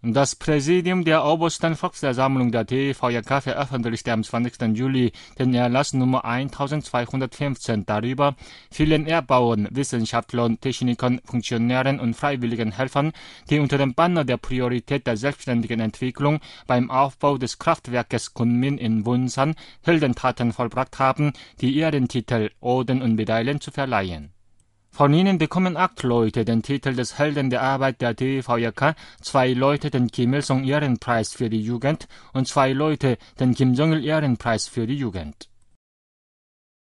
Das Präsidium der Obersten Volksversammlung der DVJK veröffentlichte am 20. Juli den Erlass Nummer 1215 darüber, vielen Erbauern, Wissenschaftlern, Technikern, Funktionären und freiwilligen Helfern, die unter dem Banner der Priorität der selbstständigen Entwicklung beim Aufbau des Kraftwerkes Kunmin in Wonsan Heldentaten vollbracht haben, die Ehrentitel, Orden und Medaillen zu verleihen. Von ihnen bekommen 8 Leute den Titel des Helden der Arbeit der DVJK, 2 Leute den Kim Il-sung Ehrenpreis für die Jugend und 2 Leute den Kim Jong-il Ehrenpreis für die Jugend.